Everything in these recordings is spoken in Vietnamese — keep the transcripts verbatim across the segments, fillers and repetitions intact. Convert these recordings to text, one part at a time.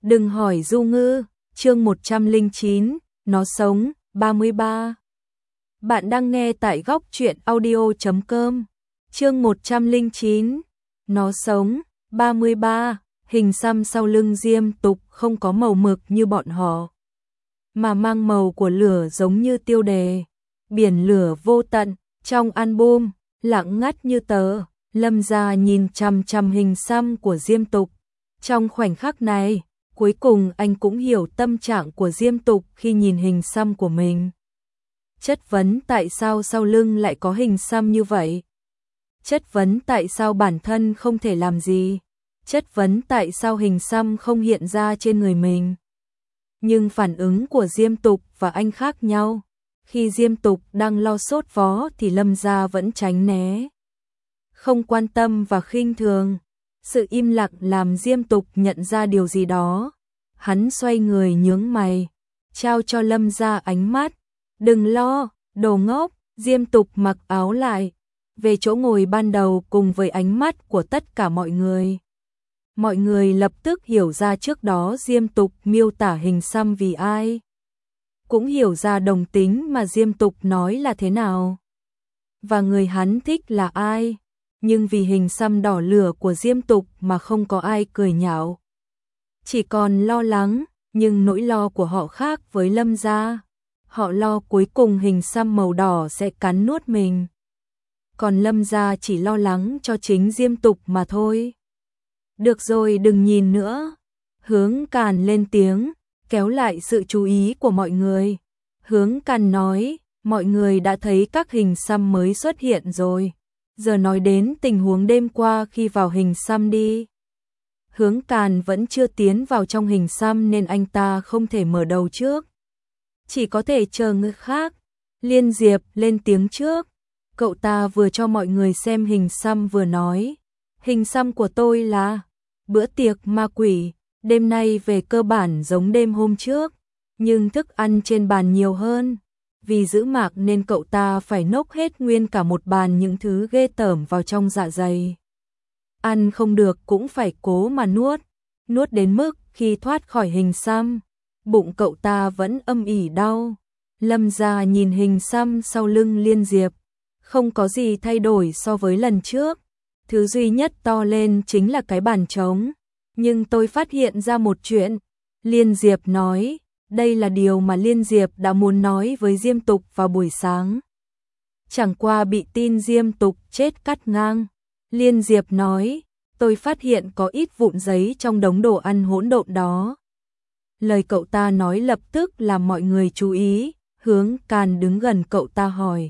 Đừng hỏi Du Ngư, chương một trăm lẻ chín, nó sống, ba mươi ba. Bạn đang nghe tại góc truyện audio chấm com. Chương một trăm lẻ chín, nó sống, ba mươi ba. Hình xăm sau lưng Diêm Tục không có màu mực như bọn họ, mà mang màu của lửa giống như tiêu đề. Biển lửa vô tận, trong album, lặng ngắt như tờ. Lâm Gia nhìn chằm chằm hình xăm của Diêm Tục. Trong khoảnh khắc này, cuối cùng anh cũng hiểu tâm trạng của Diêm Tục khi nhìn hình xăm của mình. Chất vấn tại sao sau lưng lại có hình xăm như vậy? Chất vấn tại sao bản thân không thể làm gì? Chất vấn tại sao hình xăm không hiện ra trên người mình? Nhưng phản ứng của Diêm Tục và anh khác nhau. Khi Diêm Tục đang lo sốt vó thì Lâm Gia vẫn tránh né, không quan tâm và khinh thường. Sự im lặng làm Diêm Tục nhận ra điều gì đó. Hắn xoay người nhướng mày, trao cho Lâm Gia ánh mắt. Đừng lo, đồ ngốc. Diêm Tục mặc áo lại, về chỗ ngồi ban đầu cùng với ánh mắt của tất cả mọi người. Mọi người lập tức hiểu ra trước đó Diêm Tục miêu tả hình xăm vì ai. Cũng hiểu ra đồng tính mà Diêm Tục nói là thế nào. Và người hắn thích là ai. Nhưng vì hình xăm đỏ lửa của Diêm Tục mà không có ai cười nhạo. Chỉ còn lo lắng, nhưng nỗi lo của họ khác với Lâm Gia. Họ lo cuối cùng hình xăm màu đỏ sẽ cắn nuốt mình. Còn Lâm Gia chỉ lo lắng cho chính Diêm Tục mà thôi. Được rồi, đừng nhìn nữa. Hướng Càn lên tiếng, kéo lại sự chú ý của mọi người. Hướng Càn nói, mọi người đã thấy các hình xăm mới xuất hiện rồi. Giờ nói đến tình huống đêm qua khi vào hình xăm đi. Hướng Càn vẫn chưa tiến vào trong hình xăm nên anh ta không thể mở đầu trước. Chỉ có thể chờ người khác. Liên Diệp lên tiếng trước. Cậu ta vừa cho mọi người xem hình xăm vừa nói. Hình xăm của tôi là bữa tiệc ma quỷ. Đêm nay về cơ bản giống đêm hôm trước. Nhưng thức ăn trên bàn nhiều hơn. Vì giữ mạc nên cậu ta phải nốc hết nguyên cả một bàn những thứ ghê tởm vào trong dạ dày. Ăn không được cũng phải cố mà nuốt. Nuốt đến mức khi thoát khỏi hình xăm, bụng cậu ta vẫn âm ỉ đau. Lâm Gia nhìn hình xăm sau lưng Liên Diệp. Không có gì thay đổi so với lần trước. Thứ duy nhất to lên chính là cái bàn trống. Nhưng tôi phát hiện ra một chuyện. Liên Diệp nói. Đây là điều mà Liên Diệp đã muốn nói với Diêm Tục vào buổi sáng. Chẳng qua bị tin Diêm Tục chết cắt ngang. Liên Diệp nói, tôi phát hiện có ít vụn giấy trong đống đồ ăn hỗn độn đó. Lời cậu ta nói lập tức làm mọi người chú ý. Hướng Càn đứng gần cậu ta hỏi.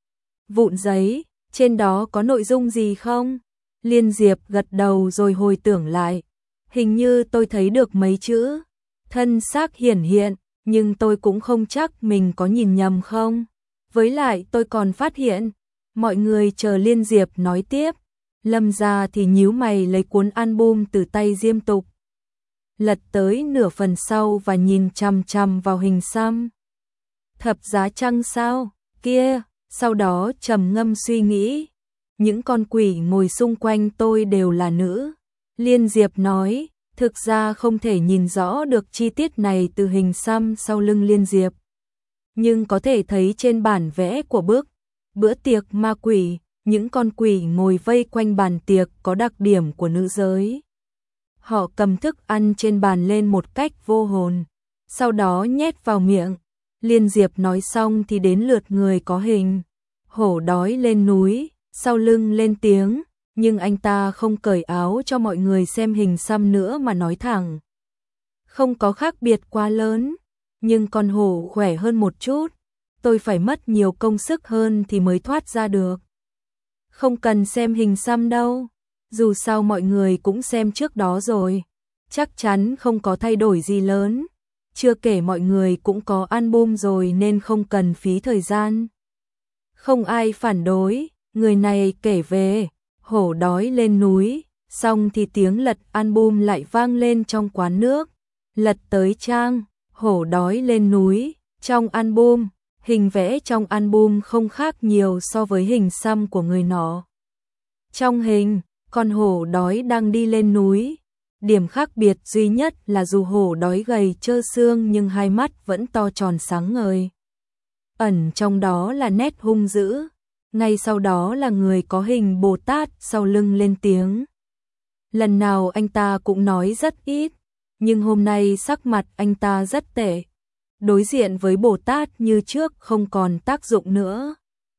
Vụn giấy, trên đó có nội dung gì không? Liên Diệp gật đầu rồi hồi tưởng lại. Hình như tôi thấy được mấy chữ. Thân xác hiển hiện, nhưng tôi cũng không chắc mình có nhìn nhầm không. Với lại tôi còn phát hiện. Mọi người chờ Liên Diệp nói tiếp. Lâm Gia thì nhíu mày lấy cuốn album từ tay Diêm Tục. Lật tới nửa phần sau và nhìn chằm chằm vào hình xăm. Thập giá trăng sao? Kia, sau đó trầm ngâm suy nghĩ. Những con quỷ ngồi xung quanh tôi đều là nữ. Liên Diệp nói. Thực ra không thể nhìn rõ được chi tiết này từ hình xăm sau lưng Liên Diệp. Nhưng có thể thấy trên bản vẽ của bức bữa tiệc ma quỷ, những con quỷ ngồi vây quanh bàn tiệc có đặc điểm của nữ giới. Họ cầm thức ăn trên bàn lên một cách vô hồn, sau đó nhét vào miệng. Liên Diệp nói xong thì đến lượt người có hình. Hổ đói lên núi, sau lưng lên tiếng. Nhưng anh ta không cởi áo cho mọi người xem hình xăm nữa mà nói thẳng. Không có khác biệt quá lớn, nhưng con hổ khỏe hơn một chút. Tôi phải mất nhiều công sức hơn thì mới thoát ra được. Không cần xem hình xăm đâu, dù sao mọi người cũng xem trước đó rồi. Chắc chắn không có thay đổi gì lớn. Chưa kể mọi người cũng có album rồi nên không cần phí thời gian. Không ai phản đối, người này kể về hổ đói lên núi, xong thì tiếng lật album lại vang lên trong quán nước. Lật tới trang, hổ đói lên núi, trong album, hình vẽ trong album không khác nhiều so với hình xăm của người nọ. Trong hình, con hổ đói đang đi lên núi, Điểm khác biệt duy nhất là dù hổ đói gầy trơ xương nhưng hai mắt vẫn to tròn sáng ngời. Ẩn trong đó là nét hung dữ, ngay sau đó là người có hình Bồ Tát sau lưng lên tiếng. Lần nào anh ta cũng nói rất ít, nhưng hôm nay sắc mặt anh ta rất tệ. Đối diện với Bồ Tát như trước không còn tác dụng nữa.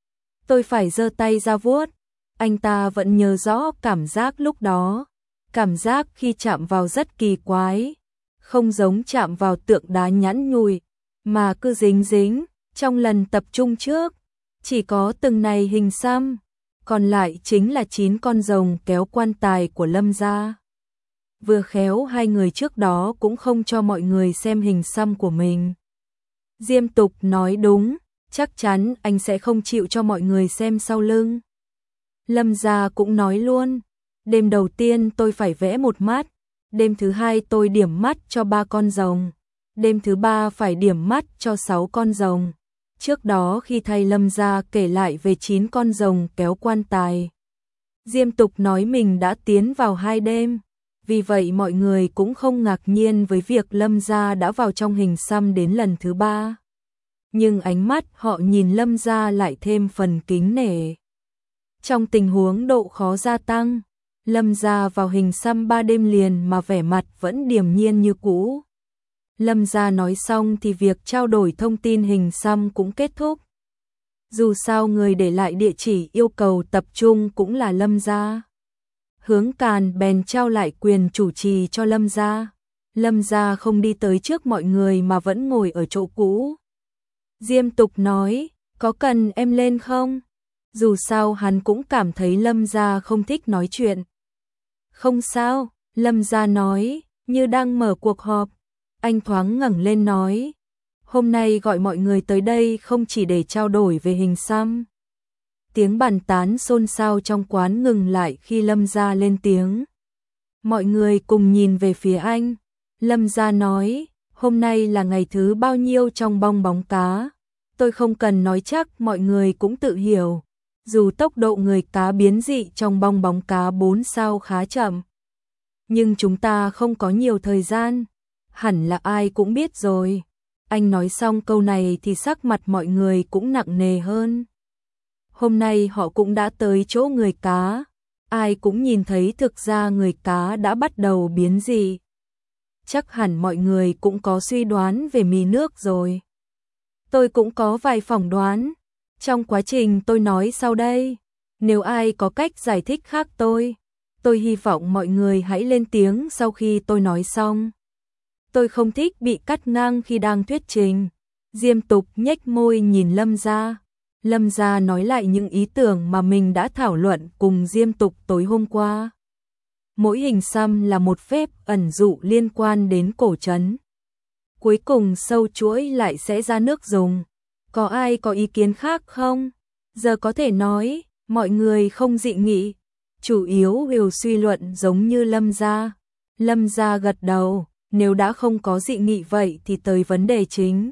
Tôi phải giơ tay ra vuốt, anh ta vẫn nhớ rõ cảm giác lúc đó. Cảm giác khi chạm vào rất kỳ quái, không giống chạm vào tượng đá nhẵn nhụi, mà cứ dính dính. Trong lần tập trung trước, chỉ có từng này hình xăm, còn lại chính là chín con rồng kéo quan tài của Lâm gia. Vừa khéo hai người trước đó cũng không cho mọi người xem hình xăm của mình. Diêm Tục nói đúng, chắc chắn anh sẽ không chịu cho mọi người xem sau lưng. Lâm gia cũng nói luôn, đêm đầu tiên tôi phải vẽ một mắt, đêm thứ hai tôi điểm mắt cho ba con rồng, đêm thứ ba phải điểm mắt cho sáu con rồng. Trước đó khi thay Lâm gia kể lại về chín con rồng kéo quan tài, Diêm Tục nói mình đã tiến vào hai đêm, vì vậy mọi người cũng không ngạc nhiên với việc Lâm gia đã vào trong hình xăm đến lần thứ ba. Nhưng ánh mắt họ nhìn Lâm gia lại thêm phần kính nể. Trong tình huống độ khó gia tăng, Lâm gia vào hình xăm ba đêm liền mà vẻ mặt vẫn điềm nhiên như cũ. Lâm gia nói xong thì việc trao đổi thông tin hình xăm cũng kết thúc. Dù sao người để lại địa chỉ yêu cầu tập trung cũng là Lâm gia. Hướng Càn bèn trao lại quyền chủ trì cho Lâm gia. Lâm gia không đi tới trước mọi người mà vẫn ngồi ở chỗ cũ. Diêm Tục nói, có cần em lên không? Dù sao hắn cũng cảm thấy Lâm gia không thích nói chuyện. Không sao, Lâm gia nói, như đang mở cuộc họp. Anh thoáng ngẩng lên nói, hôm nay gọi mọi người tới đây không chỉ để trao đổi về hình xăm. Tiếng bàn tán xôn xao trong quán ngừng lại khi Lâm gia lên tiếng. Mọi người cùng nhìn về phía anh. Lâm gia nói, hôm nay là ngày thứ bao nhiêu trong bong bóng cá. Tôi không cần nói chắc mọi người cũng tự hiểu. Dù tốc độ người cá biến dị trong bong bóng cá bốn sao khá chậm, nhưng chúng ta không có nhiều thời gian. Hẳn là ai cũng biết rồi. Anh nói xong câu này thì sắc mặt mọi người cũng nặng nề hơn. Hôm nay họ cũng đã tới chỗ người cá. Ai cũng nhìn thấy thực ra người cá đã bắt đầu biến dị. Chắc hẳn mọi người cũng có suy đoán về mì nước rồi. Tôi cũng có vài phỏng đoán. Trong quá trình tôi nói sau đây, nếu ai có cách giải thích khác tôi, tôi hy vọng mọi người hãy lên tiếng sau khi tôi nói xong. Tôi không thích bị cắt ngang khi đang thuyết trình. Diêm Tục nhếch môi nhìn Lâm gia. Lâm gia nói lại những ý tưởng mà mình đã thảo luận cùng Diêm Tục tối hôm qua. Mỗi hình xăm là một phép ẩn dụ liên quan đến cổ trấn. Cuối cùng sâu chuỗi lại sẽ ra nước dùng. Có ai có ý kiến khác không? Giờ có thể nói, mọi người không dị nghị. Chủ yếu đều suy luận giống như Lâm gia. Lâm gia gật đầu, nếu đã không có dị nghị vậy thì tới vấn đề chính.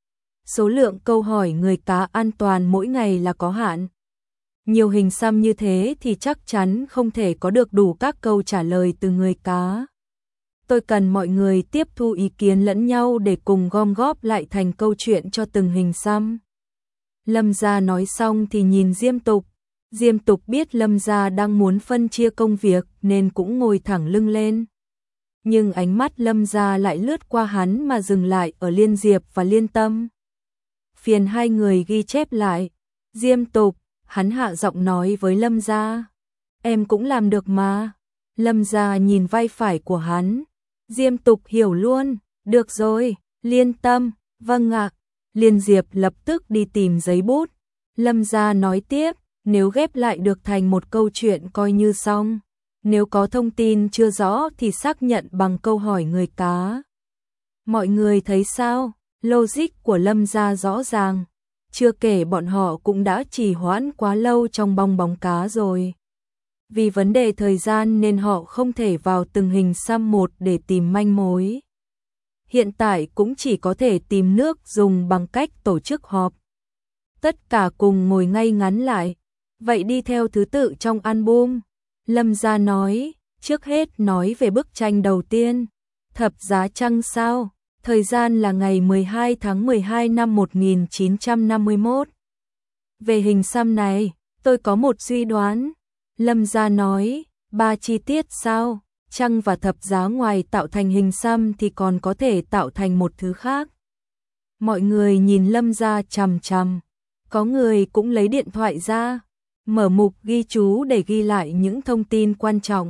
Số lượng câu hỏi người cá an toàn mỗi ngày là có hạn. Nhiều hình xăm như thế thì chắc chắn không thể có được đủ các câu trả lời từ người cá. Tôi cần mọi người tiếp thu ý kiến lẫn nhau để cùng gom góp lại thành câu chuyện cho từng hình xăm. Lâm gia nói xong thì nhìn Diêm Tục. Diêm Tục biết Lâm gia đang muốn phân chia công việc nên cũng ngồi thẳng lưng lên. Nhưng ánh mắt Lâm gia lại lướt qua hắn mà dừng lại ở Liên Diệp và Liên Tâm. Phiền hai người ghi chép lại. Diêm Tục, hắn hạ giọng nói với Lâm gia. Em cũng làm được mà. Lâm gia nhìn vai phải của hắn. Diêm Tục hiểu luôn. Được rồi, Liên Tâm, vâng ạ. Liên Diệp lập tức đi tìm giấy bút. Lâm gia nói tiếp, nếu ghép lại được thành một câu chuyện coi như xong. Nếu có thông tin chưa rõ thì xác nhận bằng câu hỏi người cá. Mọi người thấy sao? Logic của Lâm gia rõ ràng. Chưa kể bọn họ cũng đã trì hoãn quá lâu trong bong bóng cá rồi. Vì vấn đề thời gian nên họ không thể vào từng hình xăm một để tìm manh mối. Hiện tại cũng chỉ có thể tìm nước dùng bằng cách tổ chức họp. Tất cả cùng ngồi ngay ngắn lại. Vậy đi theo thứ tự trong album. Lâm gia nói, Trước hết nói về bức tranh đầu tiên, Thập Giá Trăng sao, thời gian là ngày mười hai tháng mười hai năm một nghìn chín trăm năm mươi mốt. Về hình xăm này, tôi có một suy đoán. Lâm Gia nói, ba chi tiết sao, trăng và thập giá ngoài tạo thành hình xăm thì còn có thể tạo thành một thứ khác. Mọi người nhìn Lâm Gia chằm chằm, có người cũng lấy điện thoại ra, mở mục ghi chú để ghi lại những thông tin quan trọng.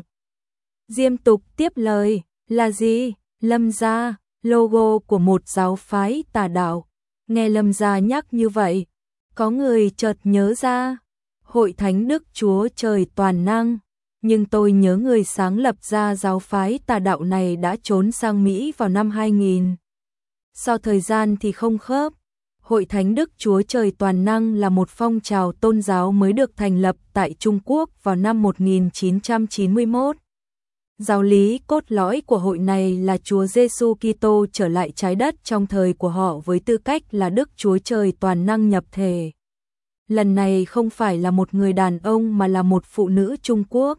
Diêm Tục tiếp lời, là gì? Lâm Gia, logo của một giáo phái tà đạo. Nghe Lâm Gia nhắc như vậy, có người chợt nhớ ra, Hội Thánh Đức Chúa Trời Toàn Năng, nhưng tôi nhớ người sáng lập ra giáo phái tà đạo này đã trốn sang Mỹ vào năm hai nghìn. Sau thời gian thì không khớp. Hội Thánh Đức Chúa Trời Toàn Năng là một phong trào tôn giáo mới được thành lập tại Trung Quốc vào năm một nghìn chín trăm chín mươi mốt. Giáo lý cốt lõi của hội này là Chúa Giêsu Kitô trở lại trái đất trong thời của họ với tư cách là Đức Chúa Trời Toàn Năng nhập thể. Lần này không phải là một người đàn ông mà là một phụ nữ Trung Quốc.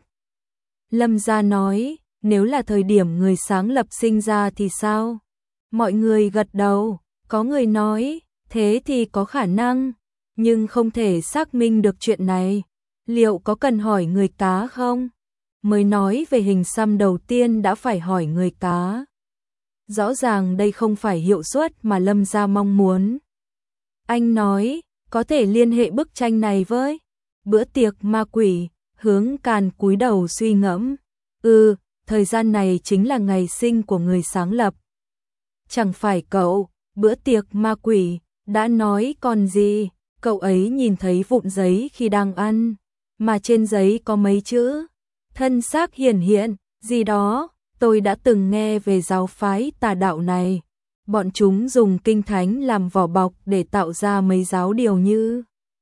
Lâm Gia nói, nếu là thời điểm người sáng lập sinh ra thì sao? Mọi người gật đầu, có người nói, thế thì có khả năng, nhưng không thể xác minh được chuyện này. Liệu có cần hỏi người cá không? Mới nói về hình xăm đầu tiên đã phải hỏi người cá. Rõ ràng đây không phải hiệu suất mà Lâm Gia mong muốn. Anh nói, có thể liên hệ bức tranh này với bữa tiệc ma quỷ. Hướng Càn cúi đầu suy ngẫm. Ừ, thời gian này chính là ngày sinh của người sáng lập. Chẳng phải cậu, bữa tiệc ma quỷ, đã nói còn gì, cậu ấy nhìn thấy vụn giấy khi đang ăn, mà trên giấy có mấy chữ, thân xác hiển hiện, gì đó, tôi đã từng nghe về giáo phái tà đạo này. Bọn chúng dùng kinh thánh làm vỏ bọc để tạo ra mấy giáo điều như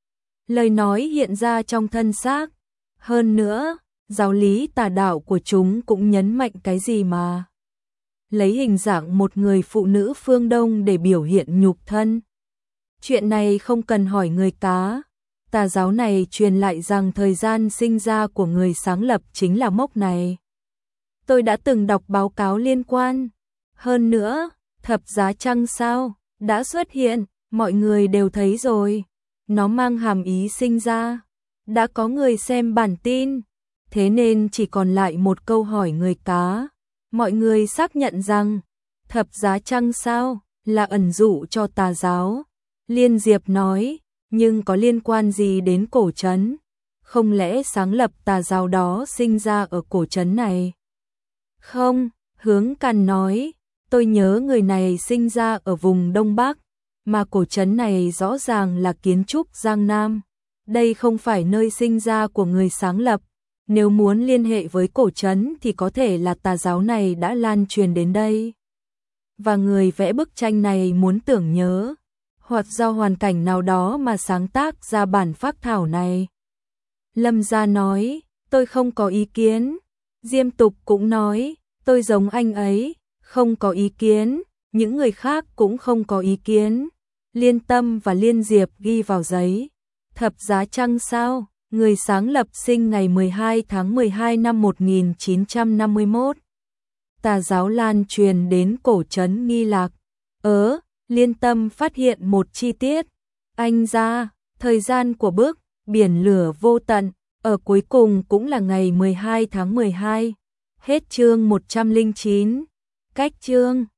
lời nói hiện ra trong thân xác. Hơn nữa, giáo lý tà đạo của chúng cũng nhấn mạnh cái gì mà lấy hình dạng một người phụ nữ phương Đông để biểu hiện nhục thân. Chuyện này không cần hỏi người cá. Tà giáo này truyền lại rằng thời gian sinh ra của người sáng lập chính là mốc này. Tôi đã từng đọc báo cáo liên quan. Hơn nữa, thập giá trăng sao đã xuất hiện, mọi người đều thấy rồi. Nó mang hàm ý sinh ra. Đã có người xem bản tin, thế nên chỉ còn lại một câu hỏi người cá. Mọi người xác nhận rằng thập giá trăng sao là ẩn dụ cho tà giáo. Liên Diệp nói, nhưng có liên quan gì đến cổ trấn? Không lẽ sáng lập tà giáo đó sinh ra ở cổ trấn này? Không, Hướng Càn nói, tôi nhớ người này sinh ra ở vùng Đông Bắc, mà cổ trấn này rõ ràng là kiến trúc Giang Nam. Đây không phải nơi sinh ra của người sáng lập. Nếu muốn liên hệ với cổ trấn thì có thể là tà giáo này đã lan truyền đến đây. Và người vẽ bức tranh này muốn tưởng nhớ, hoặc do hoàn cảnh nào đó mà sáng tác ra bản phác thảo này. Lâm Gia nói, tôi không có ý kiến. Diêm Tục cũng nói, tôi giống anh ấy, không có ý kiến. Những người khác cũng không có ý kiến. Liên Tâm và Liên Diệp ghi vào giấy. Thập giá trăng sao, người sáng lập sinh ngày mười hai tháng mười hai năm một nghìn chín trăm năm mươi mốt. Tà giáo lan truyền đến cổ trấn Nghi Lạc. Ớ, Liên Tâm phát hiện một chi tiết. Anh ra, thời gian của bức Biển Lửa Vô Tận, ở cuối cùng cũng là ngày mười hai tháng mười hai. Hết chương một trăm lẻ chín. Cách chương